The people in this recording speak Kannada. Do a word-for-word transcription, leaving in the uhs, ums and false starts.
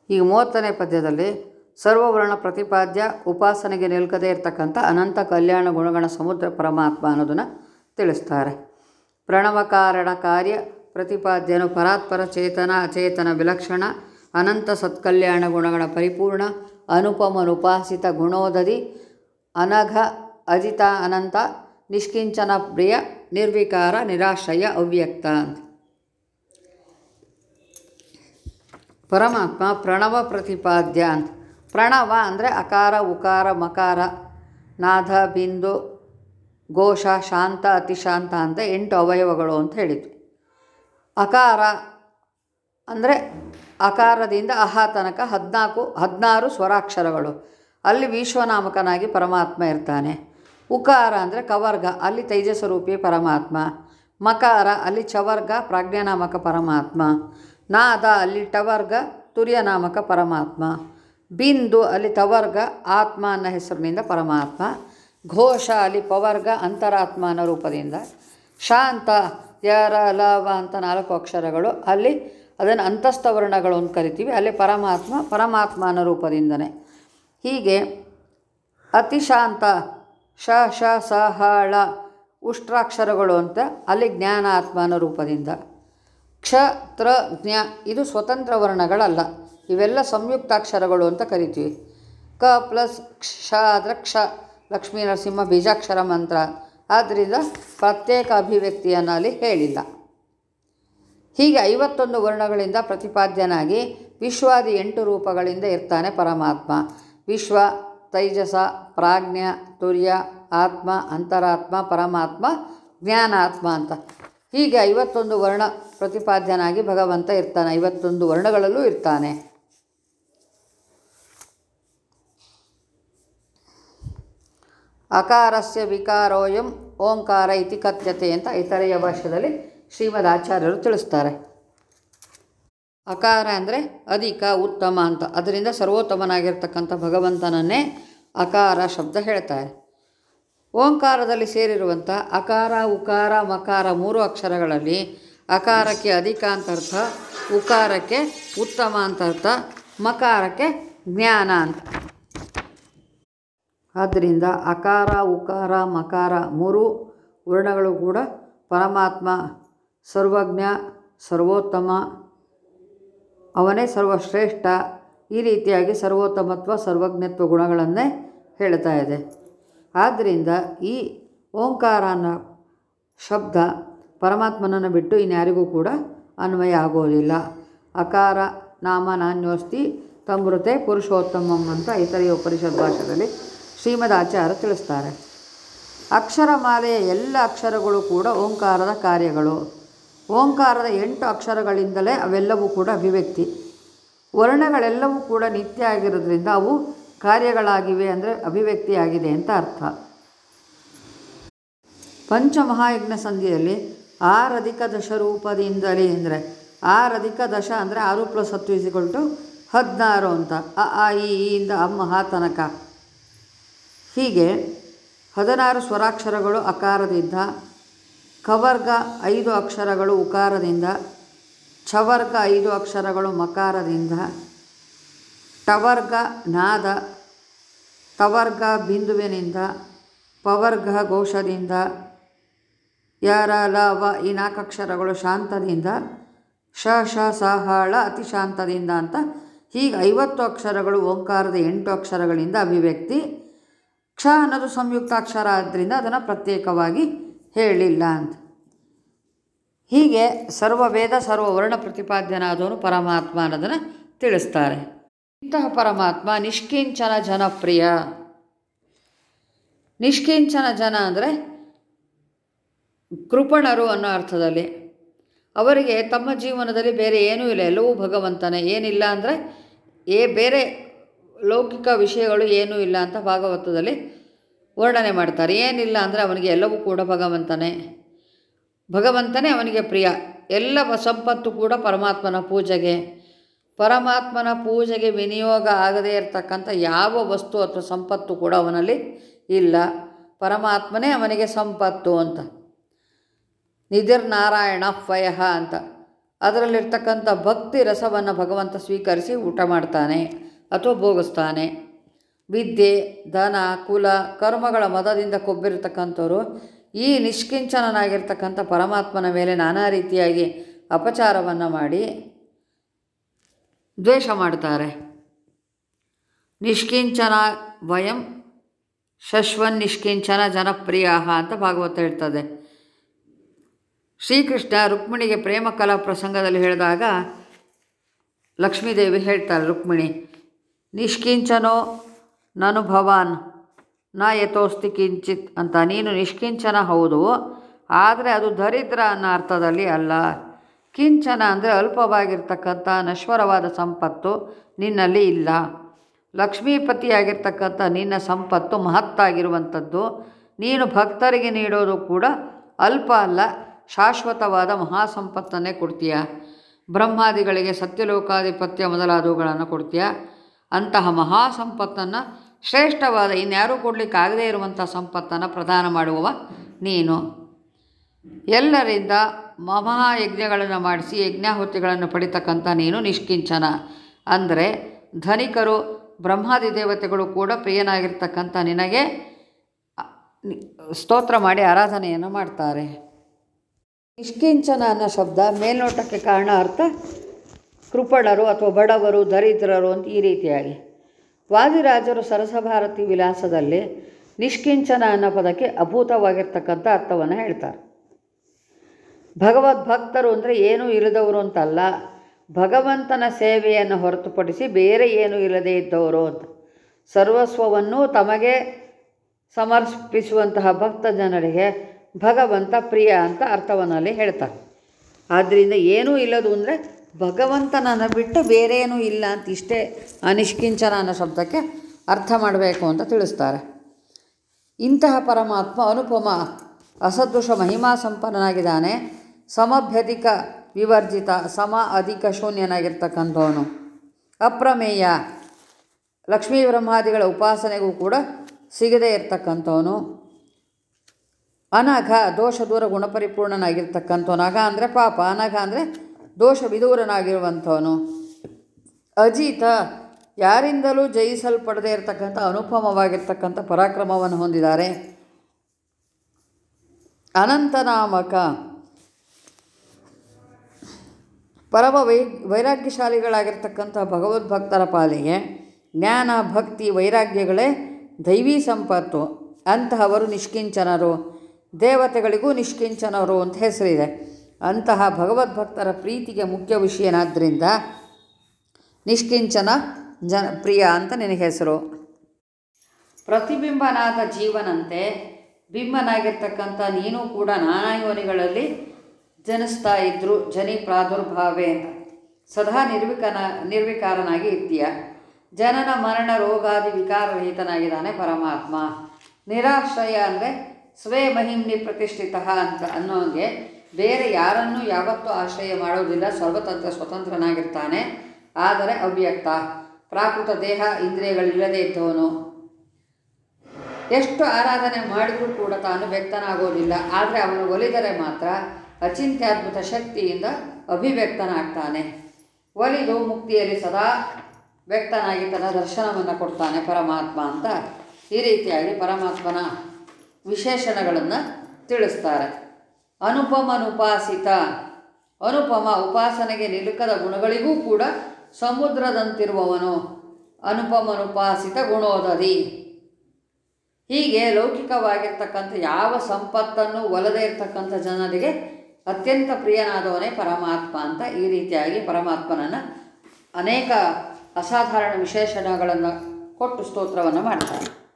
ಈಗ ಮೂವತ್ತನೇ ಪದ್ಯದಲ್ಲಿ ಸರ್ವವರ್ಣ ಪ್ರತಿಪಾದ್ಯ ಉಪಾಸನೆಗೆ ನಿಲ್ಕದೇ ಇರತಕ್ಕಂಥ ಅನಂತ ಕಲ್ಯಾಣ ಗುಣಗಣ ಸಮುದ್ರ ಪರಮಾತ್ಮ ಅನ್ನೋದನ್ನು ತಿಳಿಸ್ತಾರೆ. ಪ್ರಣವ ಕಾರಣ ಕಾರ್ಯ ಪ್ರತಿಪಾದ್ಯನು ಪರಾತ್ಪರ ಚೇತನ ಅಚೇತನ ವಿಲಕ್ಷಣ ಅನಂತ ಸತ್ಕಲ್ಯಾಣ ಗುಣಗಣ ಪರಿಪೂರ್ಣ ಅನುಪಮನುಪಾಸಿತ ಗುಣೋದಧಿ ಅನಘ ಅಜಿತ ಅನಂತ ನಿಷ್ಕಿಂಚನ ಪ್ರಿಯ ನಿರ್ವಿಕಾರ ನಿರಾಶ್ರಯ ಅವ್ಯಕ್ತ ಅಂತ. ಪರಮಾತ್ಮ ಪ್ರಣವ ಪ್ರತಿಪಾದ್ಯ ಅಂತ. ಪ್ರಣವ ಅಂದರೆ ಅಕಾರ ಉಕಾರ ಮಕಾರ ನಾದ ಬಿಂದು ಘೋಷ ಶಾಂತ ಅತಿಶಾಂತ ಅಂತ ಎಂಟು ಅವಯವಗಳು ಅಂತ ಹೇಳಿದ್ವಿ. ಅಕಾರ ಅಂದರೆ ಅಕಾರದಿಂದ ಅಹ ತನಕ ಹದಿನಾಲ್ಕು ಹದಿನಾರು ಸ್ವರಾಕ್ಷರಗಳು, ಅಲ್ಲಿ ವಿಶ್ವನಾಮಕನಾಗಿ ಪರಮಾತ್ಮ ಇರ್ತಾನೆ. ಉಕಾರ ಅಂದರೆ ಕವರ್ಗ, ಅಲ್ಲಿ ತೈಜಸ್ವರೂಪಿ ಪರಮಾತ್ಮ. ಮಕಾರ ಅಲ್ಲಿ ಚವರ್ಗ ಪ್ರಾಜ್ಞಾನಾಮಕ ಪರಮಾತ್ಮ. ನಾದ ಅಲ್ಲಿ ಟವರ್ಗ ತುರ್ಯನಾಮಕ ಪರಮಾತ್ಮ. ಬಿಂದು ಅಲ್ಲಿ ತವರ್ಗ ಆತ್ಮ ಅನ್ನೋ ಹೆಸರಿನಿಂದ ಪರಮಾತ್ಮ. ಘೋಷ ಅಲ್ಲಿ ಪವರ್ಗ ಅಂತರಾತ್ಮ ಅನ್ನೋ ರೂಪದಿಂದ. ಶಾಂತ ಯರ ಲವ ಅಂತ ನಾಲ್ಕು ಅಕ್ಷರಗಳು, ಅಲ್ಲಿ ಅದನ್ನು ಅಂತಸ್ಥ ವರ್ಣಗಳು ಅಂತ ಕರಿತೀವಿ, ಅಲ್ಲಿ ಪರಮಾತ್ಮ ಪರಮಾತ್ಮ ಅನ್ನೋ ರೂಪದಿಂದನೇ. ಹೀಗೆ ಅತಿಶಾಂತ ಶ ಶ ಸ ಹ ಳ ಉಷ್ಟ್ರಾಕ್ಷರಗಳು ಅಂತ, ಅಲ್ಲಿ ಜ್ಞಾನಾತ್ಮ ಅನ್ನೋ ರೂಪದಿಂದ. ಕ್ಷ ತ್ರ ಜ್ಞ ಇದು ಸ್ವತಂತ್ರ ವರ್ಣಗಳಲ್ಲ, ಇವೆಲ್ಲ ಸಂಯುಕ್ತಾಕ್ಷರಗಳು ಅಂತ ಕರಿತೀವಿ. ಕ ಪ್ಲಸ್ ಕ್ಷ ಆದರೆ ಕ್ಷ ಲಕ್ಷ್ಮೀ ನರಸಿಂಹ ಬೀಜಾಕ್ಷರ ಮಂತ್ರ, ಆದ್ದರಿಂದ ಪ್ರತ್ಯೇಕ ಅಭಿವ್ಯಕ್ತಿಯನ್ನು ಅಲ್ಲಿ ಹೇಳಿಲ್ಲ. ಹೀಗೆ ಐವತ್ತೊಂದು ವರ್ಣಗಳಿಂದ ಪ್ರತಿಪಾದ್ಯನಾಗಿ ವಿಶ್ವಾದಿ ಎಂಟು ರೂಪಗಳಿಂದ ಇರ್ತಾನೆ ಪರಮಾತ್ಮ. ವಿಶ್ವ, ತೈಜಸ, ಪ್ರಾಜ್ಞ, ತುರ್ಯ, ಆತ್ಮ, ಅಂತರಾತ್ಮ, ಪರಮಾತ್ಮ, ಜ್ಞಾನಾತ್ಮ ಅಂತ. ಹೀಗೆ ಐವತ್ತೊಂದು ವರ್ಣ ಪ್ರತಿಪಾದ್ಯನಾಗಿ ಭಗವಂತ ಇರ್ತಾನೆ, ಐವತ್ತೊಂದು ವರ್ಣಗಳಲ್ಲೂ ಇರ್ತಾನೆ. ಅಕಾರಸ್ಯ ವಿಕಾರೋಯಂ ಓಂಕಾರ ಇತಿ ಕಥ್ಯತೆ ಅಂತ ಇತರೆಯ ಭಾಷೆಯಲ್ಲಿ ಶ್ರೀಮದ್ ಆಚಾರ್ಯರು ತಿಳಿಸ್ತಾರೆ. ಅಕಾರ ಅಂದರೆ ಅಧಿಕ ಉತ್ತಮ ಅಂತ, ಅದರಿಂದ ಸರ್ವೋತ್ತಮನಾಗಿರ್ತಕ್ಕಂಥ ಭಗವಂತನನ್ನೇ ಅಕಾರ ಶಬ್ದ ಹೇಳ್ತಾರೆ. ಓಂಕಾರದಲ್ಲಿ ಸೇರಿರುವಂಥ ಅಕಾರ ಉಕಾರ ಮಕಾರ ಮೂರು ಅಕ್ಷರಗಳಲ್ಲಿ ಅಕಾರಕ್ಕೆ ಅಧಿಕ ಅಂತ ಅರ್ಥ, ಉಕಾರಕ್ಕೆ ಉತ್ತಮ ಅಂತ ಅರ್ಥ, ಮಕಾರಕ್ಕೆ ಜ್ಞಾನ ಅಂತ. ಆದ್ದರಿಂದ ಅಕಾರ ಉಕಾರ ಮಕಾರ ಮೂರು ವರ್ಣಗಳು ಕೂಡ ಪರಮಾತ್ಮ ಸರ್ವಜ್ಞ ಸರ್ವೋತ್ತಮ, ಅವನೇ ಸರ್ವಶ್ರೇಷ್ಠ, ಈ ರೀತಿಯಾಗಿ ಸರ್ವೋತ್ತಮತ್ವ ಸರ್ವಜ್ಞತ್ವ ಗುಣಗಳನ್ನೇ ಹೇಳ್ತಾ ಇದೆ. ಆದ್ದರಿಂದ ಈ ಓಂಕಾರ ಅನ್ನೋ ಶಬ್ದ ಪರಮಾತ್ಮನನ್ನು ಬಿಟ್ಟು ಇನ್ಯಾರಿಗೂ ಕೂಡ ಅನ್ವಯ ಆಗೋದಿಲ್ಲ. ಅಕಾರ ನಾಮ ನಾನ್ಯೋಸ್ತಿ ತಮೃತೆ ಪುರುಷೋತ್ತಮಂ ಅಂತ ಇತರೆಯ ಉಪನಿಷತ್ ಭಾಷೆಯಲ್ಲಿ ಶ್ರೀಮದ್ ಆಚಾರ್ಯ ತಿಳಿಸ್ತಾರೆ. ಅಕ್ಷರಮಾಲೆಯ ಎಲ್ಲ ಅಕ್ಷರಗಳು ಕೂಡ ಓಂಕಾರದ ಕಾರ್ಯಗಳು. ಓಂಕಾರದ ಎಂಟು ಅಕ್ಷರಗಳಿಂದಲೇ ಅವೆಲ್ಲವೂ ಕೂಡ ಅಭಿವ್ಯಕ್ತಿ. ವರ್ಣಗಳೆಲ್ಲವೂ ಕೂಡ ನಿತ್ಯ ಆಗಿರೋದ್ರಿಂದ ಅವು ಕಾರ್ಯಗಳಾಗಿವೆ, ಅಂದರೆ ಅಭಿವ್ಯಕ್ತಿಯಾಗಿದೆ ಅಂತ ಅರ್ಥ. ಪಂಚಮಹಾಯಜ್ಞ ಸಂಧಿಯಲ್ಲಿ ಆರಧಿಕ ದಶರೂಪದಿಂದಲೇ ಅಂದರೆ ಆರಧಿಕ ದಶ ಅಂದರೆ ಆರು ಪ್ಲಸ್ ಹತ್ತು ಇಸಿಕೊಲ್ ಟು ಹದಿನಾರು ಅಂತ, ಅ ಆ ಇ ಇಂದ ಅಮ್ಮ ಹ ತನಕ. ಹೀಗೆ ಹದಿನಾರು ಸ್ವರಾಕ್ಷರಗಳು ಅಕಾರದಿಂದ, ಕವರ್ಗ ಐದು ಅಕ್ಷರಗಳು ಉಕಾರದಿಂದ, ಛವರ್ಗ ಐದು ಅಕ್ಷರಗಳು ಮಕಾರದಿಂದ, ಟವರ್ಗ ನಾದ, ತವರ್ಗ ಬಿಂದುವಿನಿಂದ, ಪವರ್ಗ ಘೋಷದಿಂದ, ಯರ ಲ ವ ಈ ನಾಲ್ಕು ಅಕ್ಷರಗಳು ಶಾಂತದಿಂದ, ಶ ಶ ಸ ಹ ಳ ಅತಿಶಾಂತದಿಂದ ಅಂತ. ಹೀಗೆ ಐವತ್ತು ಅಕ್ಷರಗಳು ಓಂಕಾರದ ಎಂಟು ಅಕ್ಷರಗಳಿಂದ ಅಭಿವ್ಯಕ್ತಿ. ಕ್ಷ ಅನ್ನೋದು ಸಂಯುಕ್ತಾಕ್ಷರ ಆದ್ದರಿಂದ ಅದನ್ನು ಪ್ರತ್ಯೇಕವಾಗಿ ಹೇಳಿಲ್ಲ ಅಂತ. ಹೀಗೆ ಸರ್ವವೇದ ಸರ್ವವರ್ಣ ಪ್ರತಿಪಾದ್ಯನಾದವನು ಪರಮಾತ್ಮ ಅನ್ನೋದನ್ನು ತಿಳಿಸ್ತಾರೆ. ಇಂತಹ ಪರಮಾತ್ಮ ನಿಷ್ಕಿಂಚನ ಜನಪ್ರಿಯ. ನಿಷ್ಕಿಂಚನ ಜನ ಅಂದರೆ ಕೃಪಣರು ಅನ್ನೋ ಅರ್ಥದಲ್ಲಿ. ಅವರಿಗೆ ತಮ್ಮ ಜೀವನದಲ್ಲಿ ಬೇರೆ ಏನೂ ಇಲ್ಲ, ಎಲ್ಲವೂ ಭಗವಂತನೇ. ಏನಿಲ್ಲ ಅಂದರೆ ಏ ಬೇರೆ ಲೌಕಿಕ ವಿಷಯಗಳು ಏನೂ ಇಲ್ಲ ಅಂತ ಭಾಗವತದಲ್ಲಿ ವರ್ಣನೆ ಮಾಡ್ತಾರೆ. ಏನಿಲ್ಲ ಅಂದರೆ ಅವನಿಗೆ ಎಲ್ಲವೂ ಕೂಡ ಭಗವಂತನೇ, ಭಗವಂತನೇ ಅವನಿಗೆ ಪ್ರಿಯ. ಎಲ್ಲ ಸಂಪತ್ತು ಕೂಡ ಪರಮಾತ್ಮನ ಪೂಜೆಗೆ. ಪರಮಾತ್ಮನ ಪೂಜೆಗೆ ವಿನಿಯೋಗ ಆಗದೇ ಇರತಕ್ಕಂಥ ಯಾವ ವಸ್ತು ಅಥವಾ ಸಂಪತ್ತು ಕೂಡ ಅವನಲ್ಲಿ ಇಲ್ಲ. ಪರಮಾತ್ಮನೇ ಅವನಿಗೆ ಸಂಪತ್ತು ಅಂತ. ನಿಧಿರ್ನಾರಾಯಣ ಫಯಃ ಅಂತ ಅದರಲ್ಲಿರ್ತಕ್ಕಂಥ ಭಕ್ತಿ ರಸವನ್ನು ಭಗವಂತ ಸ್ವೀಕರಿಸಿ ಊಟ ಮಾಡ್ತಾನೆ ಅಥವಾ ಭೋಗಿಸ್ತಾನೆ. ವಿದ್ಯೆ, ಧನ, ಕುಲ, ಕರ್ಮಗಳ ಮದದಿಂದ ಕೊಬ್ಬಿರತಕ್ಕಂಥವ್ರು ಈ ನಿಷ್ಕಿಂಚನನಾಗಿರ್ತಕ್ಕಂಥ ಪರಮಾತ್ಮನ ಮೇಲೆ ನಾನಾ ರೀತಿಯಾಗಿ ಅಪಚಾರವನ್ನು ಮಾಡಿ ದ್ವೇಷ ಮಾಡ್ತಾರೆ. ನಿಷ್ಕಿಂಚನ ವಯಂ ಶಶ್ವನ್ ನಿಷ್ಕಿಂಚನ ಜನಪ್ರಿಯ ಅಂತ ಭಾಗವತ ಹೇಳ್ತದೆ. ಶ್ರೀಕೃಷ್ಣ ರುಕ್ಮಿಣಿಗೆ ಪ್ರೇಮ ಕಲಾ ಪ್ರಸಂಗದಲ್ಲಿ ಹೇಳಿದಾಗ ಲಕ್ಷ್ಮೀದೇವಿ ಹೇಳ್ತಾಳೆ, ರುಕ್ಮಿಣಿ ನಿಷ್ಕಿಂಚನೋ ನನು ಭವಾನ್ ನ ಯಥೋಸ್ತಿ ಕಿಂಚಿತ್ ಅಂತ. ನೀನು ನಿಷ್ಕಿಂಚನ ಹೌದು, ಆದರೆ ಅದು ದರಿದ್ರ ಅನ್ನೋ ಅರ್ಥದಲ್ಲಿ ಅಲ್ಲ. ಕಿಂಚನ ಅಂದರೆ ಅಲ್ಪವಾಗಿರ್ತಕ್ಕಂಥ ನಶ್ವರವಾದ ಸಂಪತ್ತು ನಿನ್ನಲ್ಲಿ ಇಲ್ಲ. ಲಕ್ಷ್ಮೀಪತಿಯಾಗಿರ್ತಕ್ಕಂಥ ನಿನ್ನ ಸಂಪತ್ತು ಮಹತ್ತಾಗಿರುವಂಥದ್ದು. ನೀನು ಭಕ್ತರಿಗೆ ನೀಡೋದು ಕೂಡ ಅಲ್ಪ ಅಲ್ಲ, ಶಾಶ್ವತವಾದ ಮಹಾಸಂಪತ್ತನ್ನೇ ಕೊಡ್ತೀಯ. ಬ್ರಹ್ಮಾದಿಗಳಿಗೆ ಸತ್ಯಲೋಕಾಧಿಪತ್ಯ ಮೊದಲಾದವುಗಳನ್ನು ಕೊಡ್ತೀಯ. ಅಂತಹ ಮಹಾಸಂಪತ್ತನ್ನು, ಶ್ರೇಷ್ಠವಾದ ಇನ್ಯಾರೂ ಕೊಡಲಿಕ್ಕಾಗದೇ ಇರುವಂಥ ಸಂಪತ್ತನ್ನು ಪ್ರದಾನ ಮಾಡುವವ ನೀನು. ಎಲ್ಲರಿಂದ ಮಹಾಯಜ್ಞಗಳನ್ನು ಮಾಡಿಸಿ ಯಜ್ಞಾಹುತಿಗಳನ್ನು ಪಡಿತಕ್ಕಂಥ ನೀನು ನಿಷ್ಕಿಂಚನ. ಅಂದರೆ ಧನಿಕರು, ಬ್ರಹ್ಮಾದಿ ದೇವತೆಗಳು ಕೂಡ ಪ್ರಿಯನಾಗಿರ್ತಕ್ಕಂಥ ನಿನಗೆ ಸ್ತೋತ್ರ ಮಾಡಿ ಆರಾಧನೆಯನ್ನು ಮಾಡ್ತಾರೆ. ನಿಷ್ಕಿಂಚನ ಅನ್ನೋ ಶಬ್ದ ಮೇಲ್ನೋಟಕ್ಕೆ ಕಾರಣ ಅರ್ಥ ಕೃಪಣರು ಅಥವಾ ಬಡವರು, ದರಿದ್ರರು ಅಂತ ಈ ರೀತಿಯಾಗಿ. ವಾದಿರಾಜರು ಸರಸಭಾರತಿ ವಿಲಾಸದಲ್ಲಿ ನಿಷ್ಕಿಂಚನ ಅನ್ನೋ ಪದಕ್ಕೆ ಅಭೂತವಾಗಿರ್ತಕ್ಕಂಥ ಅರ್ಥವನ್ನು ಹೇಳ್ತಾರೆ. ಭಗವದ್ಭಕ್ತರು ಅಂದರೆ ಏನೂ ಇಲ್ಲದವರು ಅಂತಲ್ಲ, ಭಗವಂತನ ಸೇವೆಯನ್ನು ಹೊರತುಪಡಿಸಿ ಬೇರೆ ಏನೂ ಇಲ್ಲದೇ ಇದ್ದವರು ಅಂತ. ಸರ್ವಸ್ವವನ್ನು ತಮಗೆ ಸಮರ್ಪಿಸುವಂತಹ ಭಕ್ತ ಜನರಿಗೆ ಭಗವಂತ ಪ್ರಿಯ ಅಂತ ಅರ್ಥವನ್ನಲ್ಲಿ ಹೇಳ್ತಾರೆ. ಆದ್ದರಿಂದ ಏನೂ ಇಲ್ಲದು ಅಂದರೆ ಭಗವಂತನನ್ನು ಬಿಟ್ಟು ಬೇರೇನೂ ಇಲ್ಲ ಅಂತ ಇಷ್ಟೇ ಅನಿಷ್ಕಿಂಚನ ಅನ್ನೋ ಶಬ್ದಕ್ಕೆ ಅರ್ಥ ಮಾಡಬೇಕು ಅಂತ ತಿಳಿಸ್ತಾರೆ. ಇಂತಹ ಪರಮಾತ್ಮ ಅನುಪಮ ಅಸದೃಶ ಮಹಿಮಾ ಸಂಪನ್ನನಾಗಿದ್ದಾನೆ. ಸಮಭ್ಯಧಿಕ ವಿವರ್ಜಿತ, ಸಮ ಅಧಿಕ ಶೂನ್ಯನಾಗಿರ್ತಕ್ಕಂಥವನು. ಅಪ್ರಮೇಯ, ಲಕ್ಷ್ಮೀ ಬ್ರಹ್ಮಾದಿಗಳ ಉಪಾಸನೆಗೂ ಕೂಡ ಸಿಗದೇ ಇರ್ತಕ್ಕಂಥವನು. ಅನಘ, ದೋಷ ದೂರ ಗುಣಪರಿಪೂರ್ಣನಾಗಿರ್ತಕ್ಕಂಥವನು. ಅಘ ಅಂದರೆ ಪಾಪ, ಅನಘ ಅಂದರೆ ದೋಷ ವಿದೂರನಾಗಿರುವಂಥವನು. ಅಜಿತ, ಯಾರಿಂದಲೂ ಜಯಿಸಲ್ಪಡದೇ ಇರತಕ್ಕಂಥ ಅನುಪಮವಾಗಿರ್ತಕ್ಕಂಥ ಪರಾಕ್ರಮವನ್ನು ಹೊಂದಿದ್ದಾರೆ. ಅನಂತನಾಮಕ, ಪರಮ ವೈ ವೈರಾಗ್ಯಶಾಲಿಗಳಾಗಿರ್ತಕ್ಕಂಥ ಭಗವದ್ಭಕ್ತರ ಪಾಲಿಗೆ ಜ್ಞಾನ, ಭಕ್ತಿ, ವೈರಾಗ್ಯಗಳೇ ದೈವೀ ಸಂಪತ್ತು. ಅಂತಹವರು ನಿಷ್ಕಿಂಚನರು. ದೇವತೆಗಳಿಗೂ ನಿಷ್ಕಿಂಚನರು ಅಂತ ಹೆಸರಿದೆ. ಅಂತಹ ಭಗವದ್ಭಕ್ತರ ಪ್ರೀತಿಗೆ ಮುಖ್ಯ ವಿಷಯನಾದ್ದರಿಂದ ನಿಷ್ಕಿಂಚನ ಜನ ಪ್ರಿಯ ಅಂತ ನಿನಗೆ ಹೆಸರು. ಪ್ರತಿಬಿಂಬನಾದ ಜೀವನಂತೆ ಬಿಂಬನಾಗಿರ್ತಕ್ಕಂಥ ನೀನು ಕೂಡ ನಾನಾ ಯೋನಿಗಳಲ್ಲಿ ಜನಿಸ್ತಾ ಇದ್ದರು. ಜನಿ ಪ್ರಾದುರ್ಭಾವೆ ಅಂತ ಸದಾ ನಿರ್ವಿಕನ ನಿರ್ವಿಕಾರನಾಗಿ ಇರ್ತೀಯ. ಜನನ ಮರಣ ರೋಗಾದಿ ವಿಕಾರರಹಿತನಾಗಿದ್ದಾನೆ ಪರಮಾತ್ಮ. ನಿರಾಶ್ರಯ ಅಂದರೆ ಸ್ವೇ ಮಹಿಮ್ನಿ ಪ್ರತಿಷ್ಠಿತ ಅಂತ ಅನ್ನೋಂಗೆ ಬೇರೆ ಯಾರನ್ನೂ ಯಾವತ್ತೂ ಆಶ್ರಯ ಮಾಡೋದಿಲ್ಲ. ಸರ್ವತಂತ್ರ ಸ್ವತಂತ್ರನಾಗಿರ್ತಾನೆ. ಆದರೆ ಅವ್ಯಕ್ತ, ಪ್ರಾಕೃತ ದೇಹ ಇಂದ್ರಿಯಗಳಿಲ್ಲದೇ ಇದ್ದವನು. ಎಷ್ಟು ಆರಾಧನೆ ಮಾಡಿದರೂ ಕೂಡ ತಾನು ವ್ಯಕ್ತನಾಗೋದಿಲ್ಲ. ಆದರೆ ಅವನು ಒಲಿದರೆ ಮಾತ್ರ ಅಚಿಂತ್ಯದ್ಭುತ ಶಕ್ತಿಯಿಂದ ಅಭಿವ್ಯಕ್ತನಾಗ್ತಾನೆ. ಒಲಿದು ಮುಕ್ತಿಯಲ್ಲಿ ಸದಾ ವ್ಯಕ್ತನಾಗಿ ತನ್ನ ದರ್ಶನವನ್ನು ಕೊಡ್ತಾನೆ ಪರಮಾತ್ಮ ಅಂತ ಈ ರೀತಿಯಾಗಿ ಪರಮಾತ್ಮನ ವಿಶೇಷಣಗಳನ್ನು ತಿಳಿಸ್ತಾರೆ. ಅನುಪಮನುಪಾಸಿತ, ಅನುಪಮ ಉಪಾಸನೆಗೆ ನಿಲುಕದ ಗುಣಗಳಿಗೂ ಕೂಡ ಸಮುದ್ರದಂತಿರುವವನು. ಅನುಪಮನುಪಾಸಿತ ಗುಣೋದರಿ. ಹೀಗೆ ಲೌಕಿಕವಾಗಿರ್ತಕ್ಕಂಥ ಯಾವ ಸಂಪತ್ತನ್ನು ಒಲದೇ ಇರ್ತಕ್ಕಂಥ ಜನರಿಗೆ ಅತ್ಯಂತ ಪ್ರಿಯನಾದವನೇ ಪರಮಾತ್ಮ ಅಂತ ಈ ರೀತಿಯಾಗಿ ಪರಮಾತ್ಮನನ್ನು ಅನೇಕ ಅಸಾಧಾರಣ ವಿಶೇಷಣಗಳನ್ನು ಕೊಟ್ಟು ಸ್ತೋತ್ರವನ್ನು ಮಾಡ್ತಾರೆ.